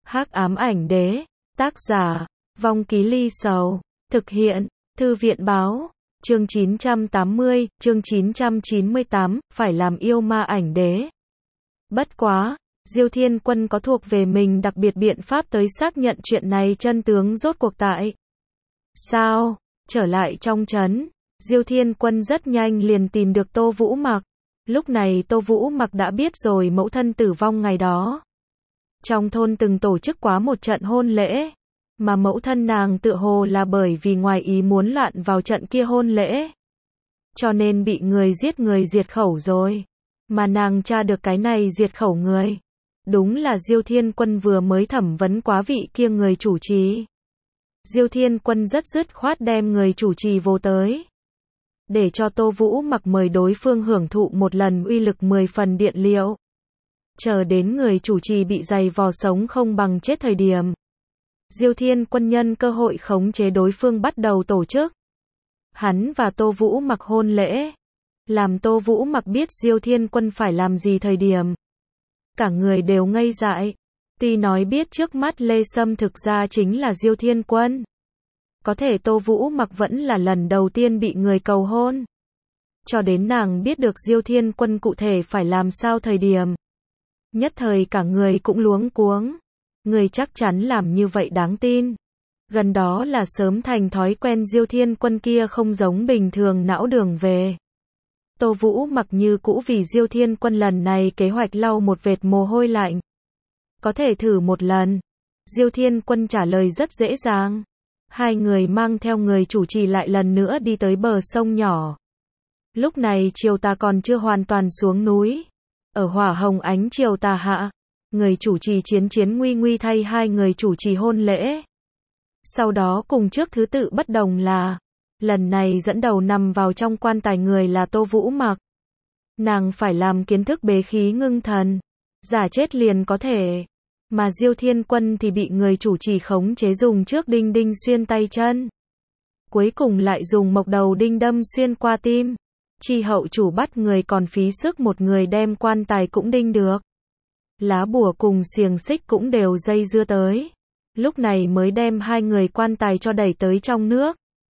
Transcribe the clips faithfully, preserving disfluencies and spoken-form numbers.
Hắc ám ảnh đế, tác giả, Vong Ký Ly Sầu, thực hiện, Thư viện báo, chương chín trăm tám mươi, chương chín trăm chín mươi tám, phải làm yêu ma ảnh đế. Bất quá, Diêu Thiên Quân có thuộc về mình đặc biệt biện pháp tới xác nhận chuyện này chân tướng rốt cuộc tại sao. Trở lại trong trấn, Diêu Thiên Quân rất nhanh liền tìm được Tô Vũ Mặc. Lúc này Tô Vũ Mặc đã biết rồi mẫu thân tử vong ngày đó. Trong thôn từng tổ chức quá một trận hôn lễ, mà mẫu thân nàng tựa hồ là bởi vì ngoài ý muốn loạn vào trận kia hôn lễ, cho nên bị người giết người diệt khẩu rồi. Mà nàng tra được cái này diệt khẩu người, đúng là Diêu Thiên Quân vừa mới thẩm vấn quá vị kia người chủ trì. Diêu Thiên Quân rất dứt khoát đem người chủ trì vô tới, để cho Tô Vũ Mặc mời đối phương hưởng thụ một lần uy lực mười phần điện liệu. Chờ đến người chủ trì bị giày vò sống không bằng chết thời điểm, Diêu Thiên Quân nhân cơ hội khống chế đối phương bắt đầu tổ chức hắn và Tô Vũ Mặc hôn lễ. Làm Tô Vũ Mặc biết Diêu Thiên Quân phải làm gì thời điểm, cả người đều ngây dại. Tuy nói biết trước mắt Lê Sâm thực ra chính là Diêu Thiên Quân, có thể Tô Vũ Mặc vẫn là lần đầu tiên bị người cầu hôn. Cho đến nàng biết được Diêu Thiên Quân cụ thể phải làm sao thời điểm, nhất thời cả người cũng luống cuống. Người chắc chắn làm như vậy đáng tin. Gần đó là sớm thành thói quen Diêu Thiên Quân kia không giống bình thường não đường về. Tô Vũ Mặc như cũ vì Diêu Thiên Quân lần này kế hoạch lau một vệt mồ hôi lạnh. Có thể thử một lần. Diêu Thiên Quân trả lời rất dễ dàng. Hai người mang theo người chủ trì lại lần nữa đi tới bờ sông nhỏ. Lúc này chiều tà còn chưa hoàn toàn xuống núi. Ở hỏa hồng ánh chiều tà hạ, người chủ trì chiến chiến nguy nguy thay hai người chủ trì hôn lễ. Sau đó cùng trước thứ tự bất đồng là, lần này dẫn đầu nằm vào trong quan tài người là Tô Vũ Mặc. Nàng phải làm kiến thức bế khí ngưng thần, giả chết liền có thể. Mà Diêu Thiên Quân thì bị người chủ trì khống chế dùng trước đinh đinh xuyên tay chân. Cuối cùng lại dùng mộc đầu đinh đâm xuyên qua tim. Chi hậu chủ bắt người còn phí sức một người đem quan tài cũng đinh được. Lá bùa cùng xiềng xích cũng đều dây dưa tới. Lúc này mới đem hai người quan tài cho đẩy tới trong nước.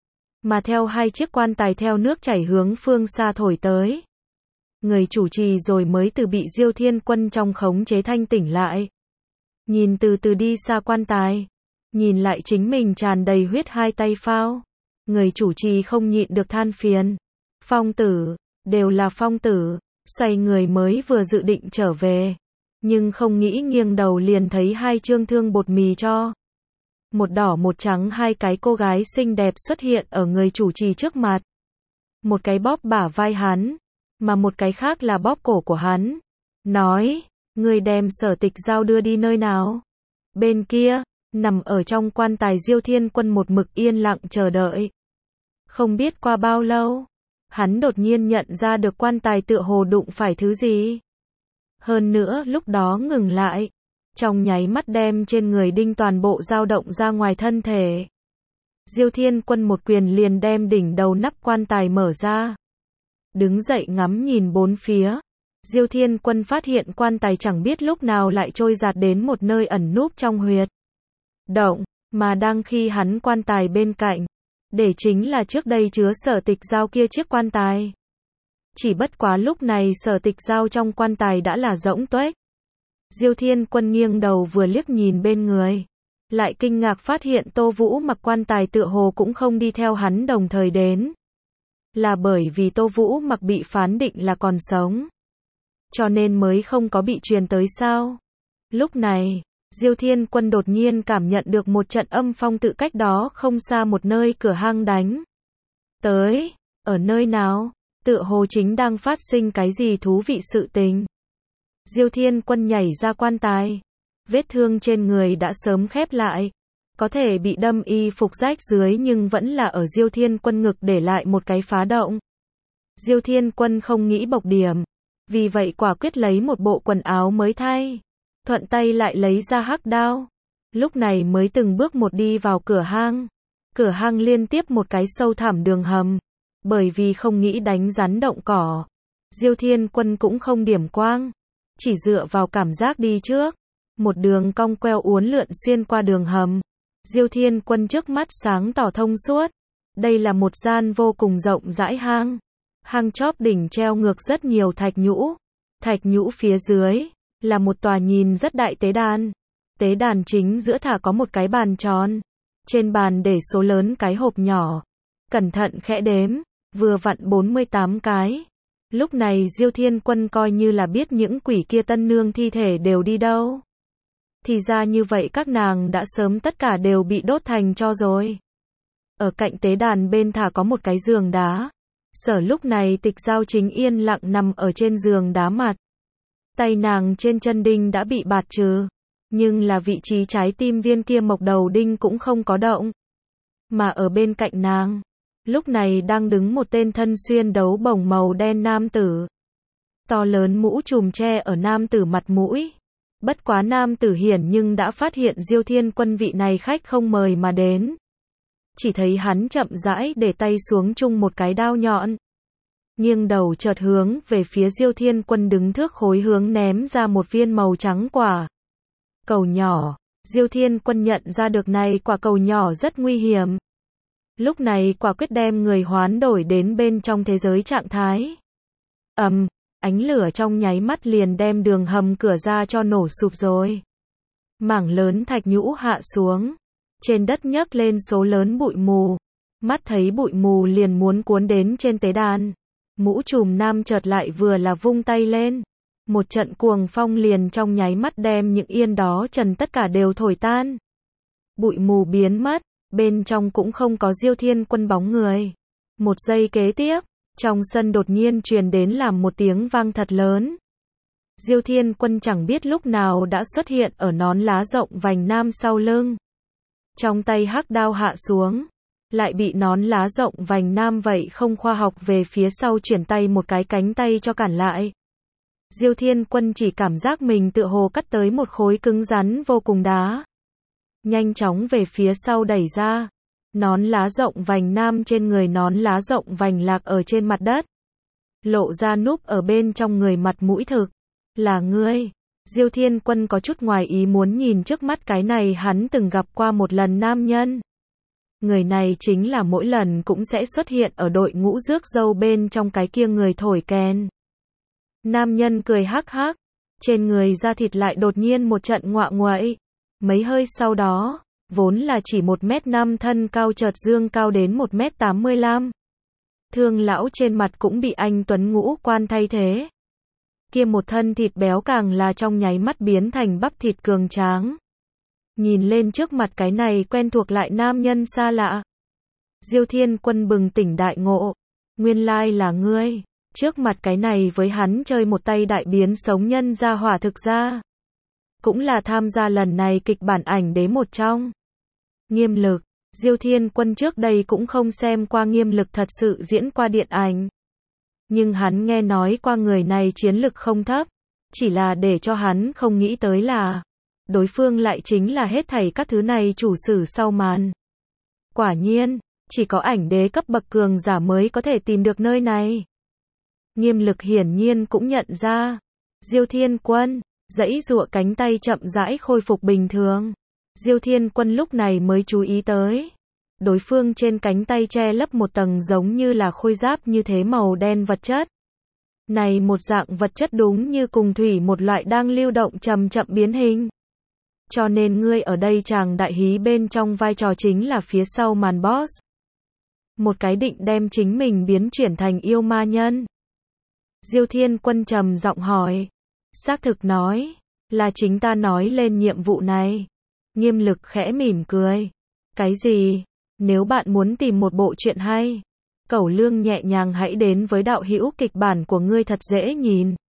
Mà theo hai chiếc quan tài theo nước chảy hướng phương xa thổi tới. Người chủ trì rồi mới từ bị Diêu Thiên Quân trong khống chế thanh tỉnh lại. Nhìn từ từ đi xa quan tài, nhìn lại chính mình tràn đầy huyết hai tay phao. Người chủ trì không nhịn được than phiền. Phong tử, đều là phong tử. Xoay người mới vừa dự định trở về, nhưng không nghĩ nghiêng đầu liền thấy hai trương thương bột mì cho. Một đỏ một trắng hai cái cô gái xinh đẹp xuất hiện ở người chủ trì trước mặt. Một cái bóp bả vai hắn, mà một cái khác là bóp cổ của hắn. Nói, người đem Sở Tịch Giao đưa đi nơi nào? Bên kia, nằm ở trong quan tài Diêu Thiên Quân một mực yên lặng chờ đợi. Không biết qua bao lâu, hắn đột nhiên nhận ra được quan tài tựa hồ đụng phải thứ gì. Hơn nữa lúc đó ngừng lại, trong nháy mắt đem trên người đinh toàn bộ dao động ra ngoài thân thể. Diêu Thiên Quân một quyền liền đem đỉnh đầu nắp quan tài mở ra. Đứng dậy ngắm nhìn bốn phía, Diêu Thiên Quân phát hiện quan tài chẳng biết lúc nào lại trôi dạt đến một nơi ẩn núp trong huyệt động, mà đang khi hắn quan tài bên cạnh, để chính là trước đây chứa Sở Tịch Giao kia chiếc quan tài. Chỉ bất quá lúc này Sở Tịch Giao trong quan tài đã là rỗng tuếch. Diêu Thiên Quân nghiêng đầu vừa liếc nhìn bên người, lại kinh ngạc phát hiện Tô Vũ Mặc quan tài tựa hồ cũng không đi theo hắn đồng thời đến. Là bởi vì Tô Vũ Mặc bị phán định là còn sống, cho nên mới không có bị truyền tới sao. Lúc này, Diêu Thiên Quân đột nhiên cảm nhận được một trận âm phong tự cách đó không xa một nơi cửa hang đánh tới. Ở nơi nào? Tựa hồ chính đang phát sinh cái gì thú vị sự tình. Diêu Thiên Quân nhảy ra quan tài. Vết thương trên người đã sớm khép lại. Có thể bị đâm y phục rách dưới nhưng vẫn là ở Diêu Thiên Quân ngực để lại một cái phá động. Diêu Thiên Quân không nghĩ bộc điểm, vì vậy quả quyết lấy một bộ quần áo mới thay. Thuận tay lại lấy ra hắc đao. Lúc này mới từng bước một đi vào cửa hang. Cửa hang liên tiếp một cái sâu thẳm đường hầm. Bởi vì không nghĩ đánh rắn động cỏ, Diêu Thiên Quân cũng không điểm quang, chỉ dựa vào cảm giác đi trước. Một đường cong queo uốn lượn xuyên qua đường hầm. Diêu Thiên Quân trước mắt sáng tỏ thông suốt. Đây là một gian vô cùng rộng rãi hang. Hang chóp đỉnh treo ngược rất nhiều thạch nhũ. Thạch nhũ phía dưới là một tòa nhìn rất đại tế đàn. Tế đàn chính giữa thả có một cái bàn tròn. Trên bàn để số lớn cái hộp nhỏ. Cẩn thận khẽ đếm, vừa vặn bốn mươi tám cái. Lúc này Diêu Thiên Quân coi như là biết những quỷ kia tân nương thi thể đều đi đâu. Thì ra như vậy các nàng đã sớm tất cả đều bị đốt thành tro rồi. Ở cạnh tế đàn bên thả có một cái giường đá. Sở lúc này Tịch Giao chính yên lặng nằm ở trên giường đá mặt. Tay nàng trên chân đinh đã bị bạt trừ. Nhưng là vị trí trái tim viên kia mộc đầu đinh cũng không có động. Mà ở bên cạnh nàng, lúc này đang đứng một tên thân xuyên đấu bổng màu đen nam tử. To lớn mũ trùm che ở nam tử mặt mũi. Bất quá nam tử hiển nhưng đã phát hiện Diêu Thiên Quân vị này khách không mời mà đến. Chỉ thấy hắn chậm rãi để tay xuống chung một cái đao nhọn. Nghiêng đầu chợt hướng về phía Diêu Thiên Quân đứng thước khối hướng ném ra một viên màu trắng quả cầu nhỏ. Diêu Thiên Quân nhận ra được này quả cầu nhỏ rất nguy hiểm. Lúc này quả quyết đem người hoán đổi đến bên trong thế giới trạng thái. Ầm, um, ánh lửa trong nháy mắt liền đem đường hầm cửa ra cho nổ sụp rồi. Mảng lớn thạch nhũ hạ xuống. Trên đất nhấc lên số lớn bụi mù. Mắt thấy bụi mù liền muốn cuốn đến trên tế đàn. Mũ trùm nam chợt lại vừa là vung tay lên. Một trận cuồng phong liền trong nháy mắt đem những yên đó trần tất cả đều thổi tan. Bụi mù biến mất, bên trong cũng không có Diêu Thiên Quân bóng người. Một giây kế tiếp, trong sân đột nhiên truyền đến làm một tiếng vang thật lớn. Diêu Thiên Quân chẳng biết lúc nào đã xuất hiện ở nón lá rộng vành nam sau lưng. Trong tay hắc đao hạ xuống, lại bị nón lá rộng vành nam vậy không khoa học về phía sau chuyển tay một cái cánh tay cho cản lại. Diêu Thiên Quân chỉ cảm giác mình tựa hồ cắt tới một khối cứng rắn vô cùng đá. Nhanh chóng về phía sau đẩy ra. Nón lá rộng vành nam trên người nón lá rộng vành lạc ở trên mặt đất. Lộ ra núp ở bên trong người mặt mũi thực. Là ngươi. Diêu Thiên Quân có chút ngoài ý muốn nhìn trước mắt cái này hắn từng gặp qua một lần nam nhân. Người này chính là mỗi lần cũng sẽ xuất hiện ở đội ngũ rước dâu bên trong cái kia người thổi kèn. Nam nhân cười hắc hắc, trên người da thịt lại đột nhiên một trận ngoạ nguậy. Mấy hơi sau đó, vốn là chỉ một mét năm thân cao chợt dương cao đến một mét tám mươi lăm. Thương lão trên mặt cũng bị anh tuấn ngũ quan thay thế. Kia một thân thịt béo càng là trong nháy mắt biến thành bắp thịt cường tráng. Nhìn lên trước mặt cái này quen thuộc lại nam nhân xa lạ. Diêu Thiên Quân bừng tỉnh đại ngộ. Nguyên lai là ngươi. Trước mặt cái này với hắn chơi một tay đại biến sống nhân ra hỏa thực ra. Cũng là tham gia lần này kịch bản ảnh đế một trong. Nghiêm Lực. Diêu Thiên Quân trước đây cũng không xem qua Nghiêm Lực thật sự diễn qua điện ảnh. Nhưng hắn nghe nói qua người này chiến lực không thấp. Chỉ là để cho hắn không nghĩ tới là đối phương lại chính là hết thảy các thứ này chủ sử sau màn. Quả nhiên, chỉ có ảnh đế cấp bậc cường giả mới có thể tìm được nơi này. Nghiêm Lực hiển nhiên cũng nhận ra. Diêu Thiên Quân, giãy giụa cánh tay chậm rãi khôi phục bình thường. Diêu Thiên Quân lúc này mới chú ý tới. Đối phương trên cánh tay che lấp một tầng giống như là khôi giáp như thế màu đen vật chất. Này một dạng vật chất đúng như cùng thủy một loại đang lưu động chậm chậm biến hình. Cho nên ngươi ở đây chàng đại hí bên trong vai trò chính là phía sau màn boss. Một cái định đem chính mình biến chuyển thành yêu ma nhân. Diêu Thiên Quân trầm giọng hỏi. Xác thực nói, là chính ta nói lên nhiệm vụ này. Nghiêm Lực khẽ mỉm cười. Cái gì? Nếu bạn muốn tìm một bộ truyện hay, Cẩu Lương nhẹ nhàng hãy đến với đạo hữu kịch bản của ngươi thật dễ nhìn.